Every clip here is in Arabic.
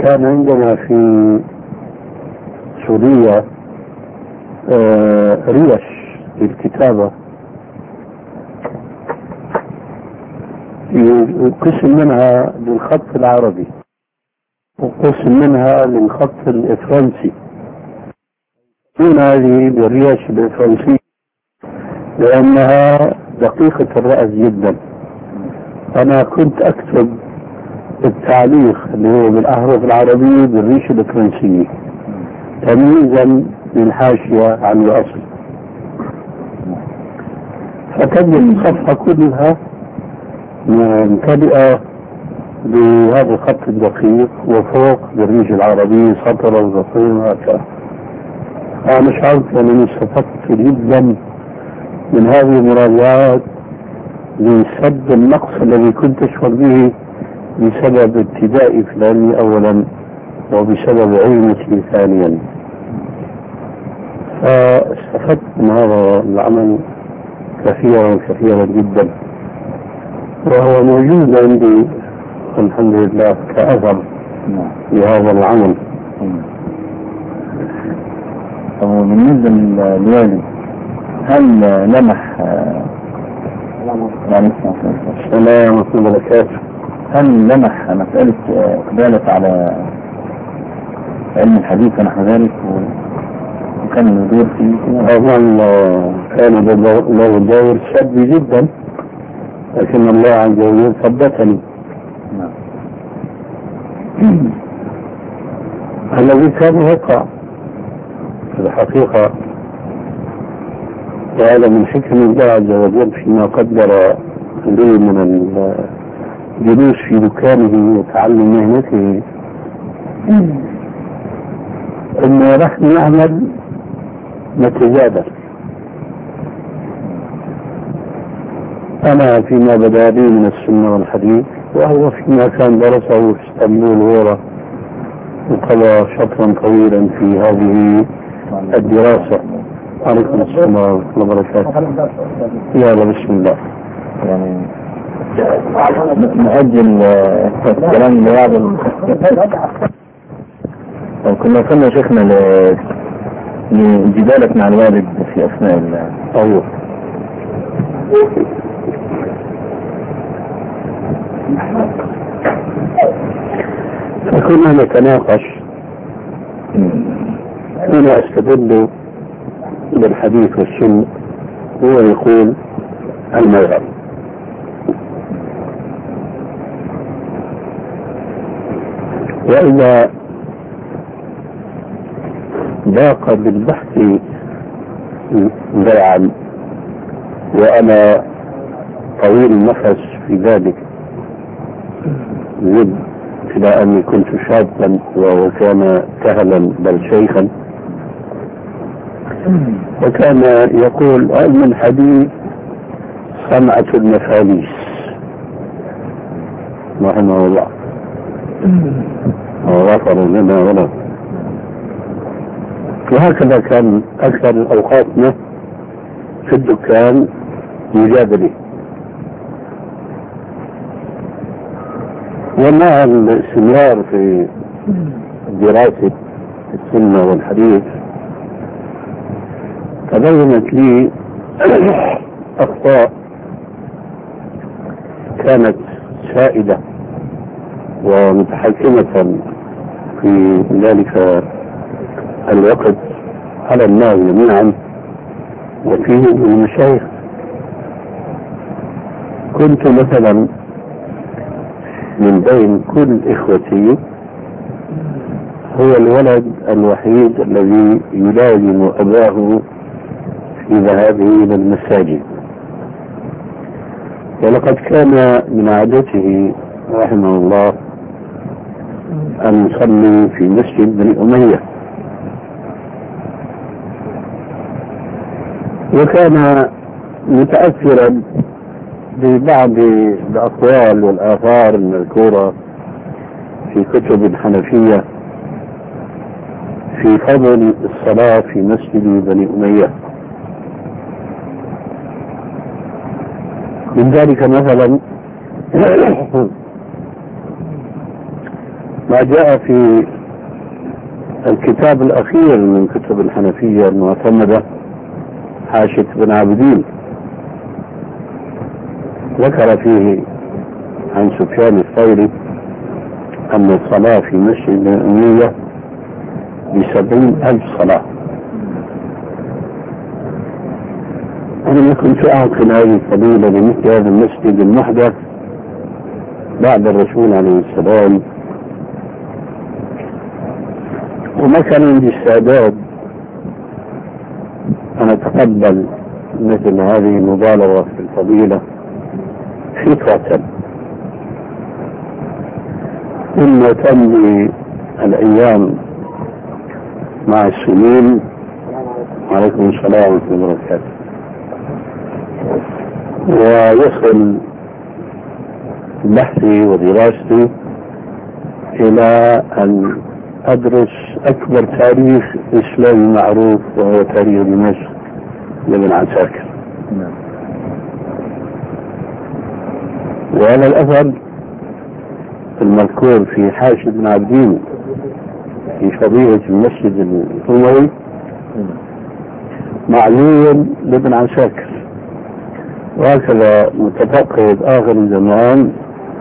كان عندنا في سوريا ريش للكتابة، قسم منها للخط العربي وقسم منها للخط الفرنسي. من هذه بالريش الفرنسية لأنها دقيقة الرأس جدا. أنا كنت أكتب التعليق اللي هو بالأحرف العربية بالريش الفرنسية تمييزا للحاشية عن الأصل، فتجد الصفحة كلها ممتلئة بهذا الخط الدقيق، وفوق بالريش العربي سطر وسطرين هكذا. أنا شعرت أنني استفدت جدا من هذه المراجعات لسد النقص الذي كنت أشعر به بسبب ابتدائي في العلم أولا وبسبب علمتي ثانيا. فاستفدت من هذا العمل كثيرا جدا، وهو موجود عندي الحمد لله كأثر لهذا العمل. بالنسبة للوالد، هل لمح السلام ورحمة الله وبركاته، هل لمح مسألة إقبالة على علم الحديث ونحو ذلك وكان يدور فيه؟ طبعا كان له دور سلبي جدا، لكن الله عز وجل ثبتني. الذي كان يقع في الحقيقة، وهذا من حكم الله عز وجل فيما قدر لي من الجلوس في دكانه وتعلم مهنته، انه نحن نعمل نتجادل. انا فيما بدا لي من السنة والحديث، وهو فيما كان درسه في اسطنبول غورة وقضى شطرا طويلا في هذه الدراسة. عليكم السلام ورحمة الله وبركاته. يلا بسم الله. يعني نأجل الكلام لهذا. كنا وصلنا شيخنا لجدالك مع الوالد في أثناء أيوه. فكنا نتناقش، أنا أستدل بالحديث والسنة، هو يقول المذهب. وإذا ضاق بالبحث ذرعا وأنا طويل النفس في ذلك، زد إلى أني كنت شابا وكان كهلا بل شيخا، وكان يقول علم الحديث صنعة المفاليس رحمه الله وغفر لنا وله. وهكذا كان أكثر أوقاتنا في الدكان مجادلة. ومع الاستمرار في دراسة السنة والحديث تبينت لي أخطاء كانت سائدة ومتحكمة في ذلك الوقت على الناس جميعا وفيهم المشايخ. كنت مثلا من بين كل إخوتي هو الولد الوحيد الذي يلازم أباه في ذهابه إلى المساجد، ولقد كان من عادته رحمه الله أن يصلي في مسجد بني أمية، وكان متأثرا ببعض الأقوال والآثار المذكورة في كتب الحنفية في فضل الصلاة في مسجد بني أمية. من ذلك مثلا ما جاء في الكتاب الأخير من كتب الحنفية المعتمدة حاشية ابن عابدين، ذكر فيه عن سفيان الثوري أن الصلاة في مسجد الأمية ب70,000 صلاة. أنا كنت أعقل هذه الفضيلة لمثل هذا المسجد المحدث بعد الرسول عليه السلام، وما كان عندي استعداد أن أتقبل مثل هذه المبالغة في الفضيلة فكرة. ثم تمضي الأيام مع السنين. عليكم السلام ورحمة الله وبركاته. ويصل بحثي ودراستي إلى أن أدرس أكبر تاريخ إسلامي معروف، وهو تاريخ دمشق لابن عساكر. وهذا الأثر المذكور في حاشية ابن عابدين في فضيلة المسجد الأموي معلوم لابن عساكر، وهكذا متفقد آخر الزمان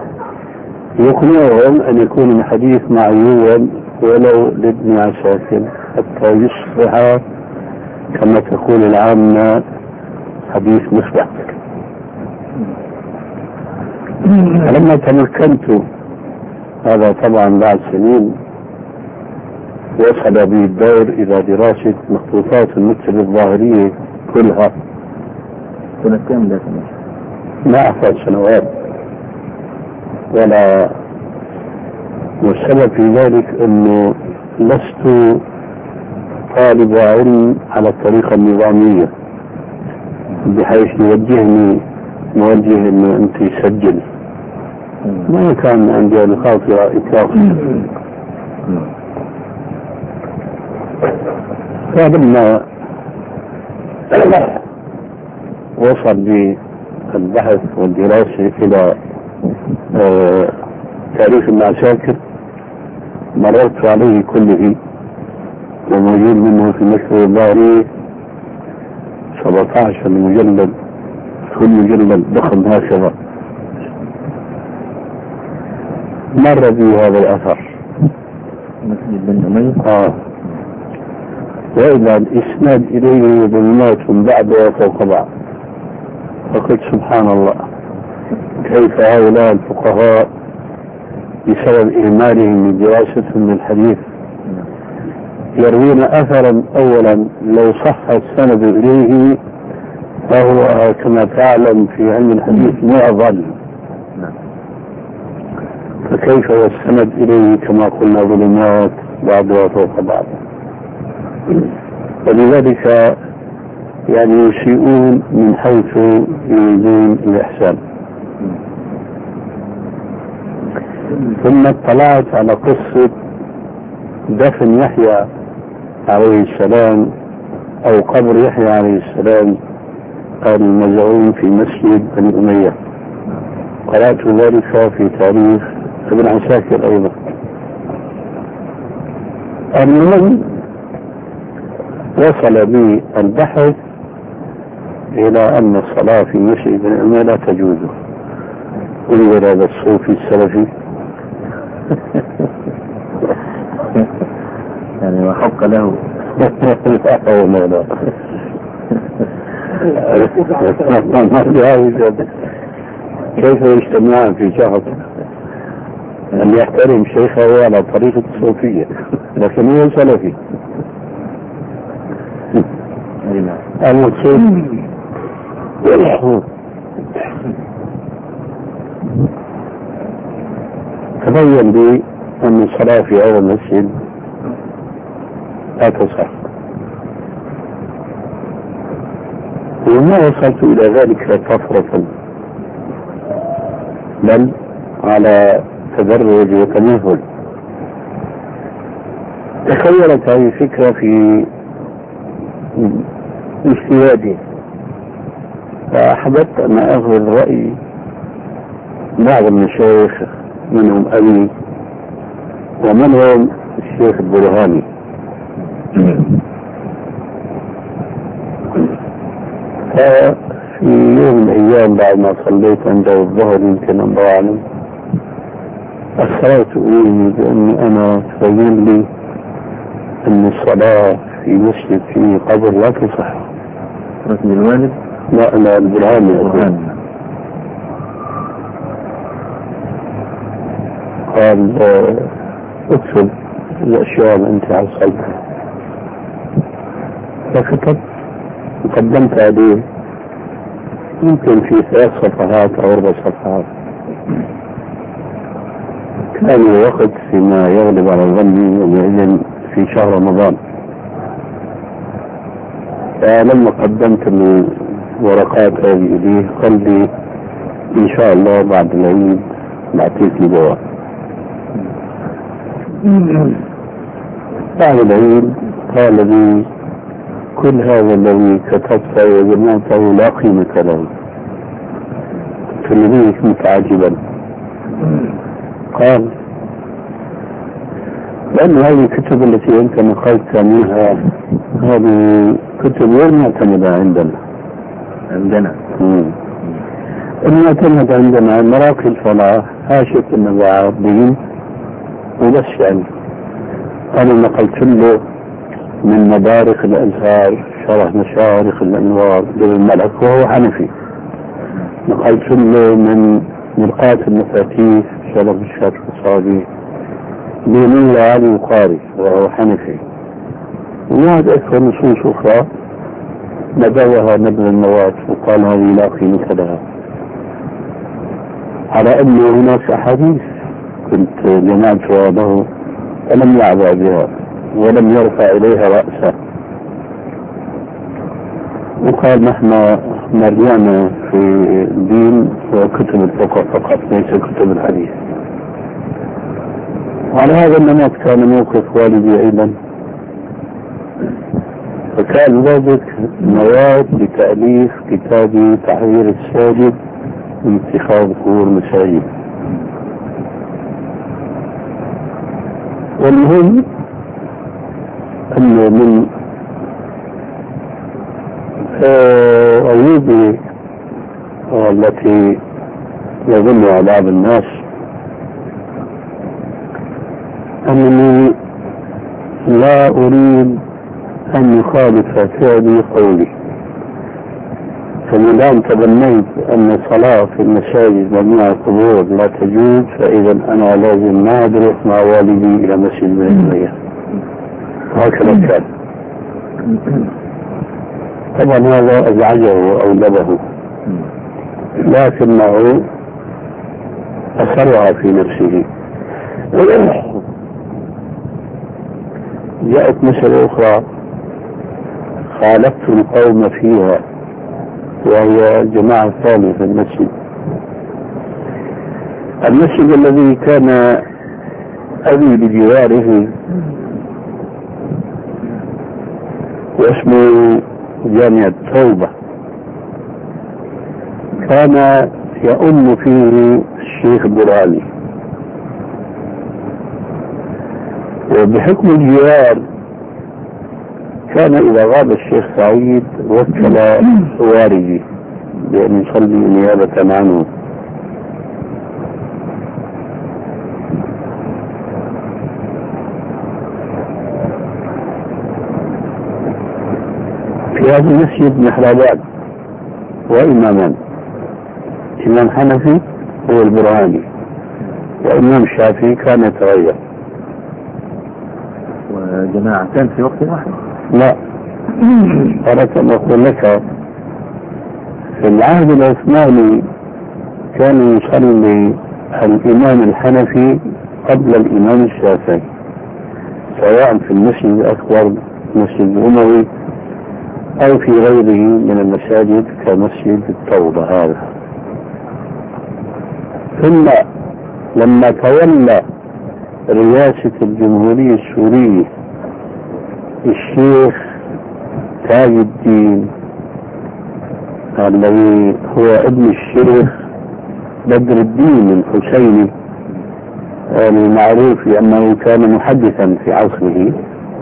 يقنعهم أن يكون الحديث معيوبا ولو لابن عساكر حتى يصبح كما تقول العامة حديث مصبح. لما تمكنت، هذا طبعا بعد سنين، وصل بي الدور إلى دراسة مخطوطات المكتبة الظاهرية كلها. سنة كم ده؟ ما أحفظ سنوات ولا. والسبب في ذلك أنه لست طالب علم على الطريقة النظامية بحيث يوجهني موجه أنه أنت سجل. ما كان عندي الخاطرة إطلاقا. فلما وصل بي البحث والدراسة إلى تاريخ ابن عساكر مررت عليه كله، وموجود منه في المكتبة الظاهرية 17 مجلد، كل مجلد ضخم هكذا. مر بي هذا الأثر وإذا الإسناد إليه ظلمات بعد وفوق بعض. فقلت سبحان الله، كيف هؤلاء الفقهاء بسبب إهمالهم من دراستهم للحديث يروون أثرا أولا لو صح السند إليه فهو كما تعلم في علم الحديث معضل، فكيف والسند إليه كما قلنا ظلمات بعضها فوق بعض. ولذلك يعني يسيئون من حيث يريدون الإحسان. ثم اطلعت على قصة دفن يحيى عليه السلام أو قبر يحيى عليه السلام المزعوم في مسجد بني أمية. قرأت ذلك في تاريخ ابن عساكر أيضا. المهم وصل بي البحث إلى أن الصلاة في مسجد بني أمية لا تجوز. انظر هذا الصوفي السلفي يعني وحق له كيف يجتمعان في شخص أن يحترم شيخه على طريقة الصوفية لكن هو سلفي. المقصود تبين لي أن الصلاة في هذا المسجد لا تصح، وما وصلت إلى ذلك طفرة بل على تدرج وتمهل. تخيلت هذه الفكرة في اجتهادي، فأحببت أن أخذ رأي بعض المشايخ منهم أبي ومنهم الشيخ البرهاني. ففي يوم من الأيام بعد ما صليت عنده الظهر يمكن الله أعلم أسررت إليه بأني أنا تبين لي أن الصلاة في مسجد فيه قبر لا تصح. رسم الوالد؟ لا البرهاني. قال اكتب الأشياء اللي أنت حصلتها. فكتبت وقدمت عليه يمكن في 3 صفحات أو 4 صفحات. كان الوقت فيما يغلب على ظني يومئذ في شهر رمضان. فلما قدمت الورقات هذه إليه قال لي إن شاء الله بعد العيد بعطيك دواء. بعد العيد قال لي كل هذا الذي كتبته وجمعته لا قيمة له. قلت له متعجبا. قال لأن هذه الكتب التي أنت نقلت منها هذه كتب غير معتمدة عندنا. المعتمد عندنا مراقي الفلاح هاشة النبعين وبس يعني. أنا نقلت له من مبارك الأزهار شرح مشارق الأنوار للملك وهو حنفي. نقلت له من مرقاة المفاتيح شرح الشرح الصادي لمن علي القاري وهو حنفي. وهناك أكثر نصوص أخرى نبوها نبذ النواة وقال هذه لا قيمة لها، على أن هناك أحاديث كنت جمعت جوابه فلم يعبأ بها ولم يرفع إليها رأسه. وقال نحن مرجعنا في الدين وكتب الفقه فقط ليس كتب الحديث. وعلى هذا النمط كان موقف والدي أيضا، فكان ذلك نواة لتأليف كتاب تحرير الساجد من اتخاذ قبور مساجد. والمهم أنه من عيوبي التي يظنها بعض الناس أنني لا أريد أن يخالف فعلي قولي. فما دام تبنيت أن الصلاة في المساجد ومع القبور لا تجوز فإذا أنا لازم ما أروح مع والدي إلى مسجد بني أمية. هكذا كان. طبعا هذا أزعجه وأولبه، لكنه أثرها في نفسه. جاءت مسألة أخرى خالفت القوم فيها وهي جماعة الثانية في المسجد الذي كان أبي بجواره واسمه جامع التوبة، كان يؤم فيه الشيخ برهاني، وبحكم الجوار كان إذا غاب الشيخ سعيد وكل والدي بأن يصلي نيابة عنه. في هذا المسجد محرابات وإمامان، إمام حنفي هو البرهاني وإمام الشافعي كان يتغير. وجماعتان في وقت واحد؟ لا، أردت أن أقول لك في العهد العثماني كان يصلي الإمام الحنفي قبل الإمام الشافعي سواء في المسجد الأكبر مسجد الأموي أو في غيره من المساجد كمسجد التوبة هذا. ثم لما تولى رئاسة الجمهورية السورية الشيخ تاج الدين الذي هو ابن الشيخ بدر الدين الحسيني المعروف أنه كان محدثا في عصره،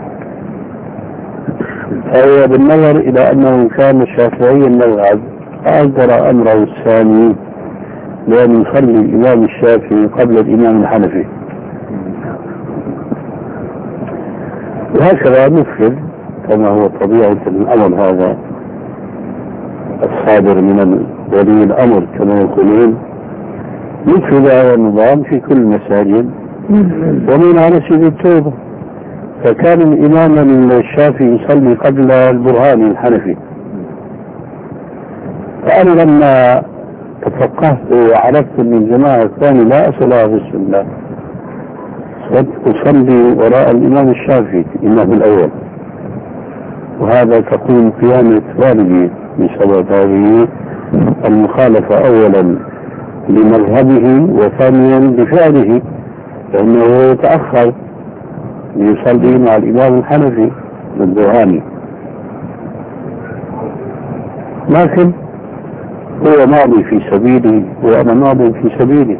فهو بالنظر إلى أنه كان شافعي المذهب أصدر أمره الثاني بأن يصلي الإمام الشافعي قبل الإمام الحنفي، وهكذا نفذ كما هو طبيعة الأمر هذا الصادر من ولي الأمر كما يقولون. نفذ هذا النظام في كل المساجد ومن على سبيل التوبة. فكان الإمام الشافعي يصلي قبل البرهاني الحنفي، فأنا لما تفقهت وعرفت أن الجماعة الثانية لا أصل لها في السنة أصلي وراء الإمام الشافعي الإمام الأول، وهذا تقوم قيامة والدي بسبب هذه المخالفة أولا لمذهبه وثانيا لفعله، لأنه تأخر ليصلي مع الإمام الحنفي البرهاني، لكن هو ماضي في سبيلي وأنا ماضي في سبيلي.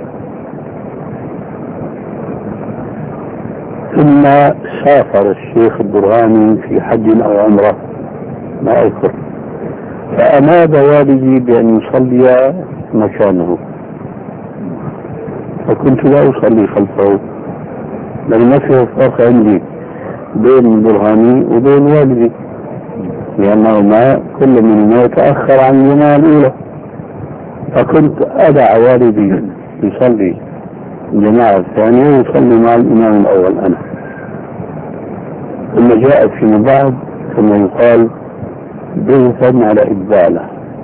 ثم سافر الشيخ البرهاني في حج أو عمرة ما أذكر، فأماد والدي بأن يصلي مكانه، فكنت لا أصلي خلفه لأن ما فيه فرق عندي بين البرهاني وبين والدي، لأنهما كل منهما يتأخر عن الجماعة الأولى، فكنت أدع والدي يصلي الجماعة الثانية ويصلي مع الإمام الأول أنا. ثم جاءت فيما بعد كما يقال بغثا على إبداله،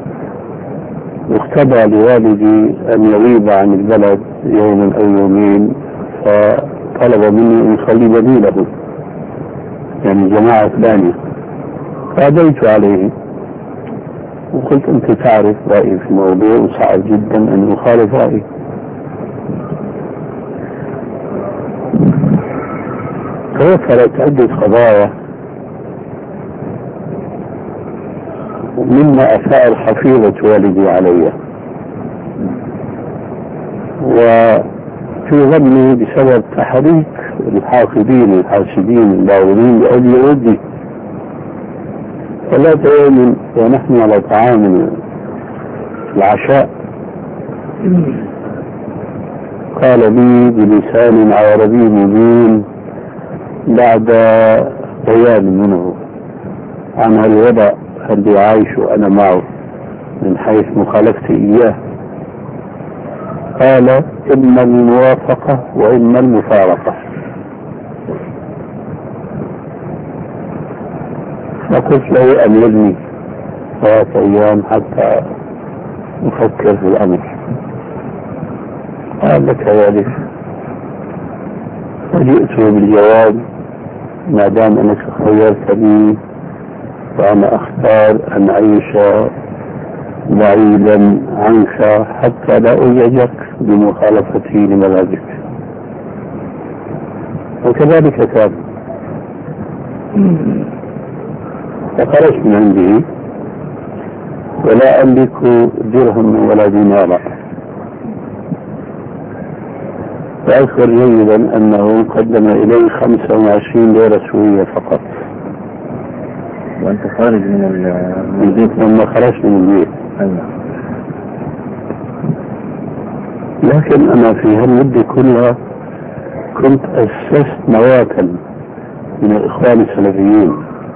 واختبى لوالدي أن يغيب عن البلد يوما أو يومين، فطلب مني أن يصلي بديله يعني جماعة ثانية، فأبيت عليه وقلت أنت تعرف رأيي في الموضوع وصعب جدا أن أخالف رأيي. توفرت عدة قضايا مما أثار حفيظة والدي علي، وفي ظني بسبب تحريك الحاقدين الحاسدين الباغضين لأجل ودي. فلا يوم ونحن على طعام العشاء قال لي بلسان عربي مبين بعد بيان منه عن الوضع الذي عايش أنا معه من حيث مخالفتي إياه، قال إما الموافقة وإما المفارقة. فقلت له أملني 3 أيام حتى أفكر في الأمر. قال لك ذلك، وجئت بالجواب ما دام أنك خيرتني فأنا أختار أن أعيش بعيدا عنك حتى لا أزعجك بمخالفتي لمذهبك. وكذلك كان، فخرجت من عنده ولا أملك درهم ولا دينارا. وأذكر جيدا أنه قدم إلي 25 ليرة سورية فقط. وأنت خارج من البيت لما خرجت من البيت. لكن أنا في هالمدة كلها كنت أسست نواة من الإخوان السلفيين،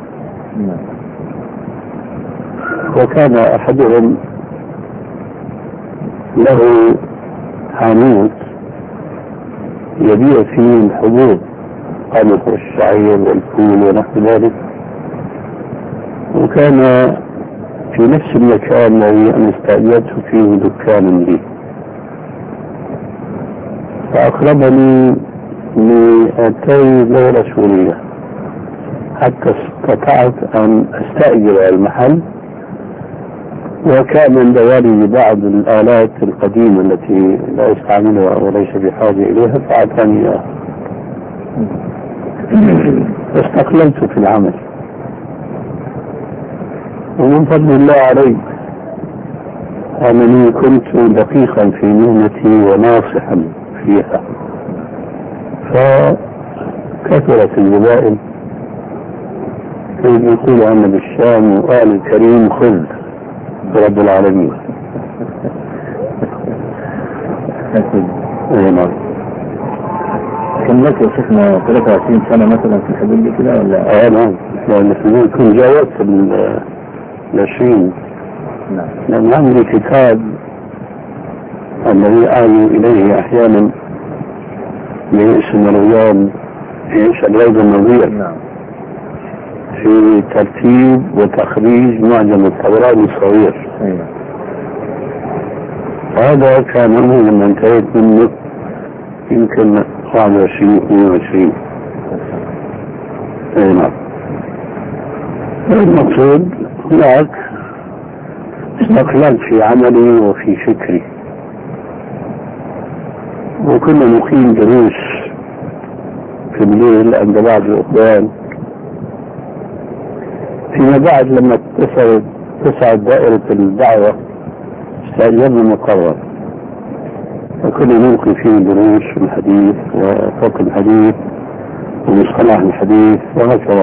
وكان أحدهم له حانوت يبيع فيه الحبوب قمح والشعير والفول ونحو ذلك، وكان في نفس المكان الذي أنا استأجرت فيه دكانا لي، فأقربني 200 ليرة سورية حتى استطعت أن أستأجر المحل. وكان عند والدي بعض الآلات القديمة التي لا يستعملها وليس بحاجة إليها فأعطاني إياها، فاستقللت في العمل، ومن فضل الله علي أنني كنت دقيقا في مهنتي وناصحا فيها فكثرت الجبائل يقول أن بالشام وقال الكريم خذ رب العالمين. نعم. كم لك يا شيخنا 23 سنة مثلا في الحدود دي كده ولا؟ نعم، لأن يكون جاوزت 20. نعم. لأن عندي كتاب الذي آوي إليه أحيانا باسم الروض النظير. نعم. في ترتيب وتخريج معجم الطبراني الصغير. أيوة. هذا كان أمر لما انتهيت منه يمكن 21-22. نعم. المقصود هناك استقلال في عملي وفي فكري، وكنا نقيم دروس في الليل عند بعض الأخوان. فيما بعد لما تصعد دائرة الدعوة استأجرنا مقرر، وكنا نلقي فيه دروس في الحديث وفقه الحديث ومصطلح الحديث وهكذا.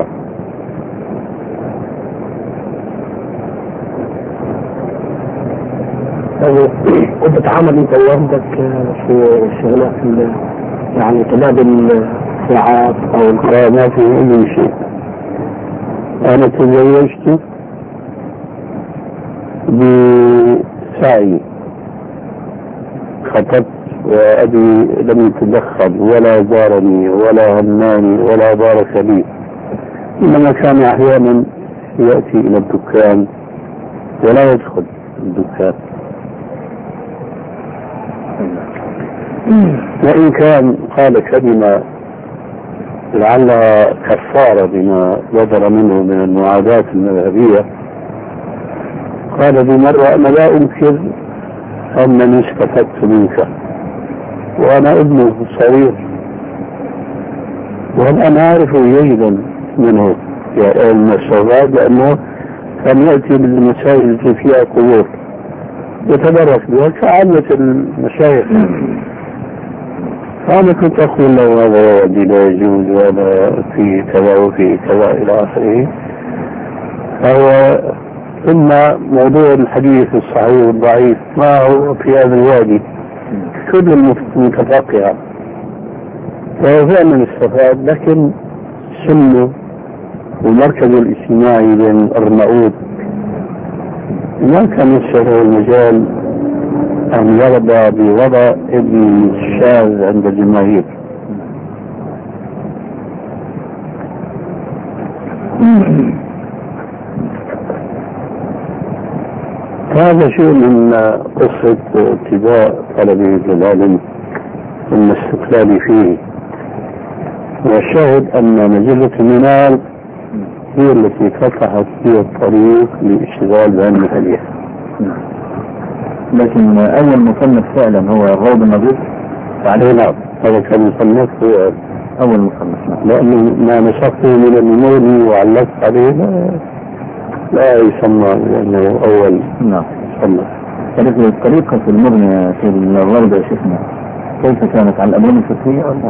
وبتعامل انت ووالدك في الشغلات يعني تبادل ساعات او ما في اي شيء. انا تزوجت بسعي، خطبت وابي لم يتدخل ولا زارني ولا هماني ولا بارك لي، انما كان احيانا ياتي الى الدكان ولا يدخل الدكان، وإن كان قال كلمة لعلها كفارة بما صدر منه من المعاداة المذهبية. قال بمرة أنا لا أنكر أنني استفدت منك وأنا ابنه صغير، وأنا أعرف جيدا منه يا المسؤولات، لأنه كان يأتي بالمسائل التي فيها قبور يتبرك بها كعامة المشايخ. فأنا كنت أقول له هذا ودي لا يجوز وأنا في كذا وفي كذا إلى آخره. فهو ثم موضوع الحديث الصحيح والضعيف ما هو في هذا الوادي كل المتفقهة، فهو فعلا استفاد، لكن سنه والمركز الاجتماعي بين أرناؤوط ما كان يسره المجال أن يرضى بوضع ابن الشاذ عند الجماهير. هذا شيء من قصة ابتداء طلبي للعلم ثم استقلالي فيه. والشاهد أن مجلة المنال هي التي فتحت فيها الطريق للاشتغال بعلم الحديث. لكن أول مصنف فعلا هو الروض النظير. نعم، هذا كان مصنف هو أول مصنف. لأنه ما نسخته من المنوني وعلقت عليه لا يسمى لأنه أول. نعم. مصنف. كانت الطريقة في المرمى في الروض يا شيخنا كيف كانت على الأبواب الفقهية ولا؟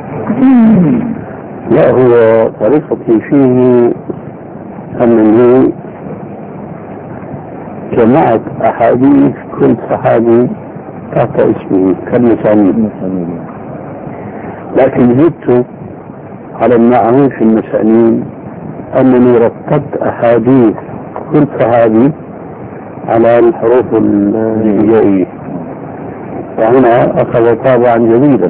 لا، هو طريقتي فيه أنني جمعت أحاديث كل صحابي تحت اسمه كالمسانيد، لكن زدت على المعروف في المسانيد أنني رتبت أحاديث كل صحابي على الحروف الهجائية، وهنا أخذ طابعا جديدا.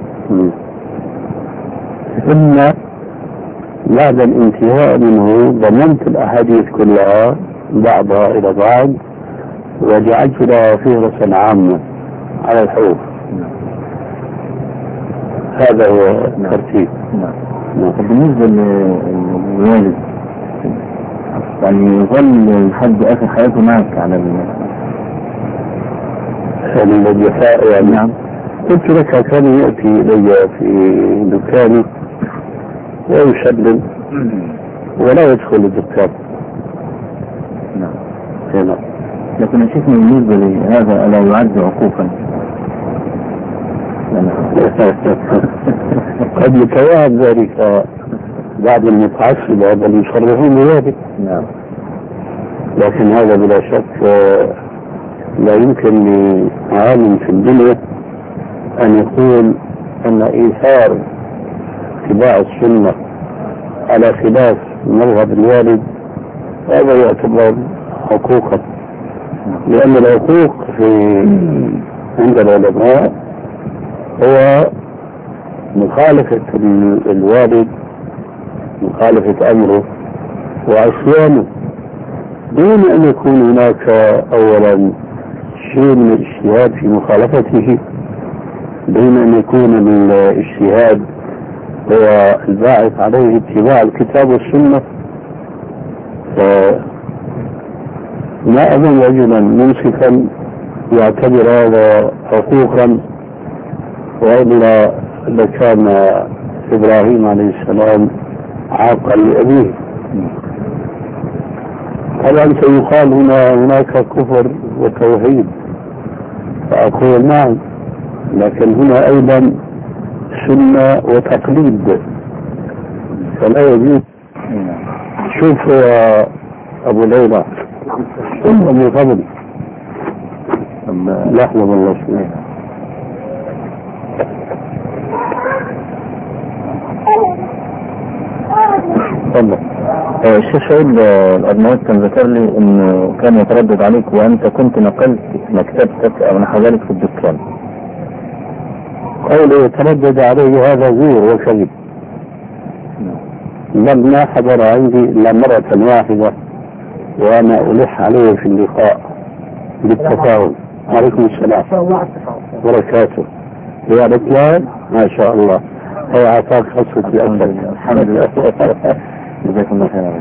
ثم بعد الانتهاء منه ضمنت الأحاديث كلها بعضها إلى بعض وجعلت لها فهرسا عامة على الحروف. هذا هو الترتيب. بالنسبة للوالد يعني يظل لحد آخر حياته معك على الوفاء يعني. نعم. قلت لك كان يأتي إلي في دكاني ويسلم ولا يدخل الدكان. نعم. لكن الشيخ بالنسبة لهذا ألا يعد عقوقا؟ قد يتوهم ذلك بعض المتعصبة بل يصرحون بذلك. نعم. لكن هذا بلا شك لا يمكن لعالم في الدنيا أن يقول أن إيثار اتباع السنة على خلاف مذهب الوالد هذا يعتبر حقوقا، لأن الحقوق عند العلماء هو مخالفة الوالد، مخالفة أمره وعصيانه، دون أن يكون هناك أولا شيء من الاجتهاد في مخالفته، دون أن يكون الاجتهاد هو الباعث عليه اتباع الكتاب والسنة. ما أظن رجلا منصفا يعتبر هذا حقوقا، وإلا لكان إبراهيم عليه السلام عاقا لأبيه. طبعا سيقال هناك كفر وتوحيد، فأقول نعم، لكن هنا أيضا سنة وتقليد، فلا يجوز. شوف يا أبو ليلى من فضل لحظة والله شوية. تفضل. الشيخ سعيد الأرناؤوط كان ذكر لي انه كان يتردد عليك وانت كنت نقلت مكتبتك او نحو ذلك في الدكان. قوله يتردد عليه هذا زور وكذب. بل ما حضر عندي الا مرة واحدة وانا الح عليه في اللقاء بالتفاهم. عليكم السلام وبركاته. يا رجال ما شاء الله، هي عطاك خصوص بأسك. الحمد لله. جزاكم الله خيرا.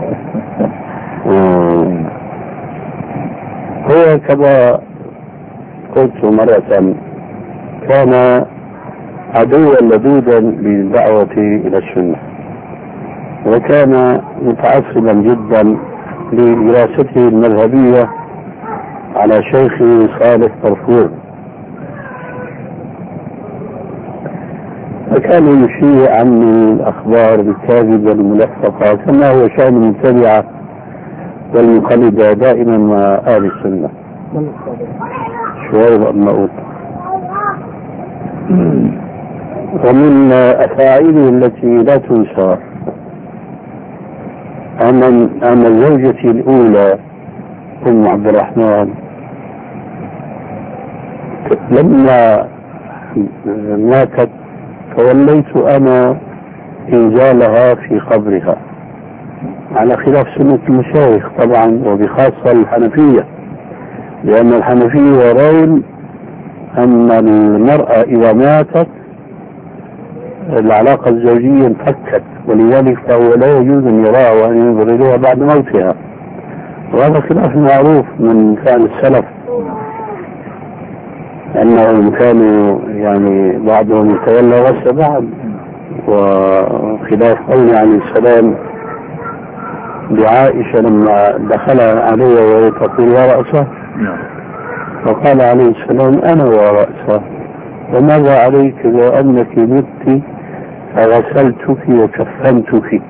هو كما قلت مرة كان عدوا لدودا بالدعوة إلى السنة، وكان متعصبا جدا لدراسته المذهبية على شيخه صالح طرفور، فكان يشيع عني الأخبار بالكاذبة الملفقة كما هو شأن المتبعة والمقلدة دائما مع أهل السنة. شوية أرناؤوط. ومن أفاعيله التي لا تنسى أن زوجتي الأولى أم عبد الرحمن لما ماتت توليت أنا إنزالها في قبرها، على خلاف سنة المشايخ طبعا، وبخاصة الحنفية، لأن الحنفية يرون أن المرأة إذا ماتت العلاقة الزوجية انفكت، ولذلك فهو لا يجوز أن يراها وأن ينظر إليها بعد موتها، وهذا خلاف معروف من فعل السلف، أنهم كانوا يعني بعضهم يتولى رأس بعض، وخلاف قول عليه السلام بعائشة لما دخل عليه وهي تقول يا رأسه، فقال عليه السلام أنا ورأسه، وماذا عليك إذا أنك مت فغسلتك وكفنتك.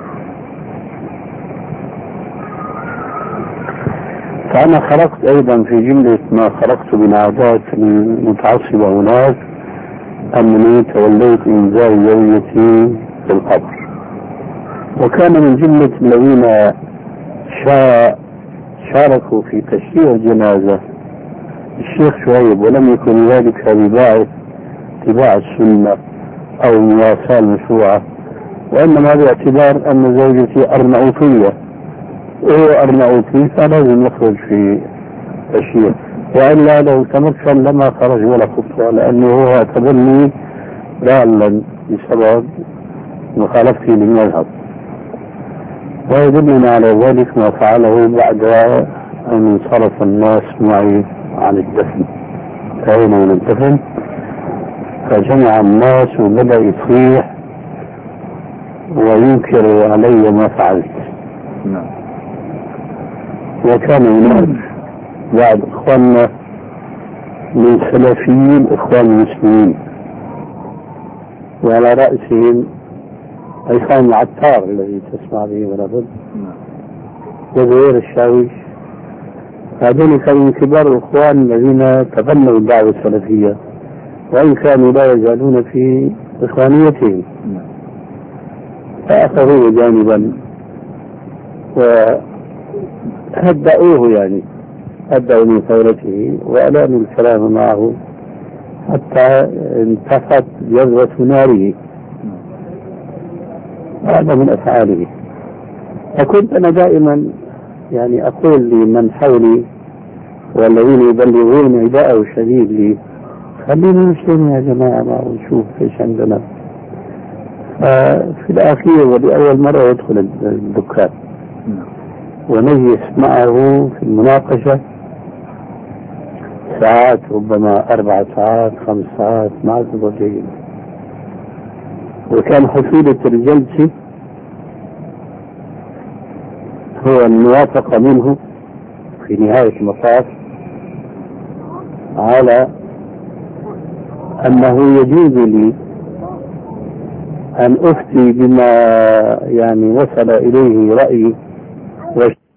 فأنا خرقت أيضا في جملة ما خرقت من عادات المتعصبة هناك أنني توليت إنزال زوجتي في القبر، وكان من جملة الذين شاركوا في تشييع الجنازة الشيخ شعيب، ولم يكن ذلك بباعث اتباع السنة أو مواساة المشروعة، وإنما باعتبار أن زوجتي أرناؤوطية وهو أرناؤوطي فلازم يخرج في تشييع، وإلا لو تمكن لما خرج ولا خطوة، لأنه هو اعتبرني ضالا بسبب مخالفتي للمذهب. ويدلنا على ذلك ما فعله بعد أن انصرف الناس معي عن الدفن، انتهينا من الدفن فجمع الناس وبدأ يصيح وينكر علي ما فعلت. وكان هناك بعض إخواننا من سلفيين إخوان المسلمين وعلى رأسهم عصام العطار الذي تسمع به ولا بد، وزهير الشاويش. هذول كانوا من كبار الإخوان الذين تبنوا الدعوة السلفية، وإن كانوا لا يزالون في إخوانيتهم، فأخذوه جانبا وهدأوه، يعني هدأوا من ثورته وألانوا الكلام معه حتى انتفت جذوة ناره. هذا من أفعاله. فكنت أنا دائما يعني أقول لمن حولي والذين يبلغون نداءه الشديد لي: خلينا نسلم يا جماعة ونشوف ايش عندنا. في الأخير ولأول مرة يدخل الدكان ونجلس معه في المناقشة ساعات، ربما 4 ساعات 5 ساعات مع الزوجين. وكان حصيلة الجلسة هو الموافقة منه في نهاية المطاف على أنه يجوز لي أن أفتي بما يعني وصل إليه رأيي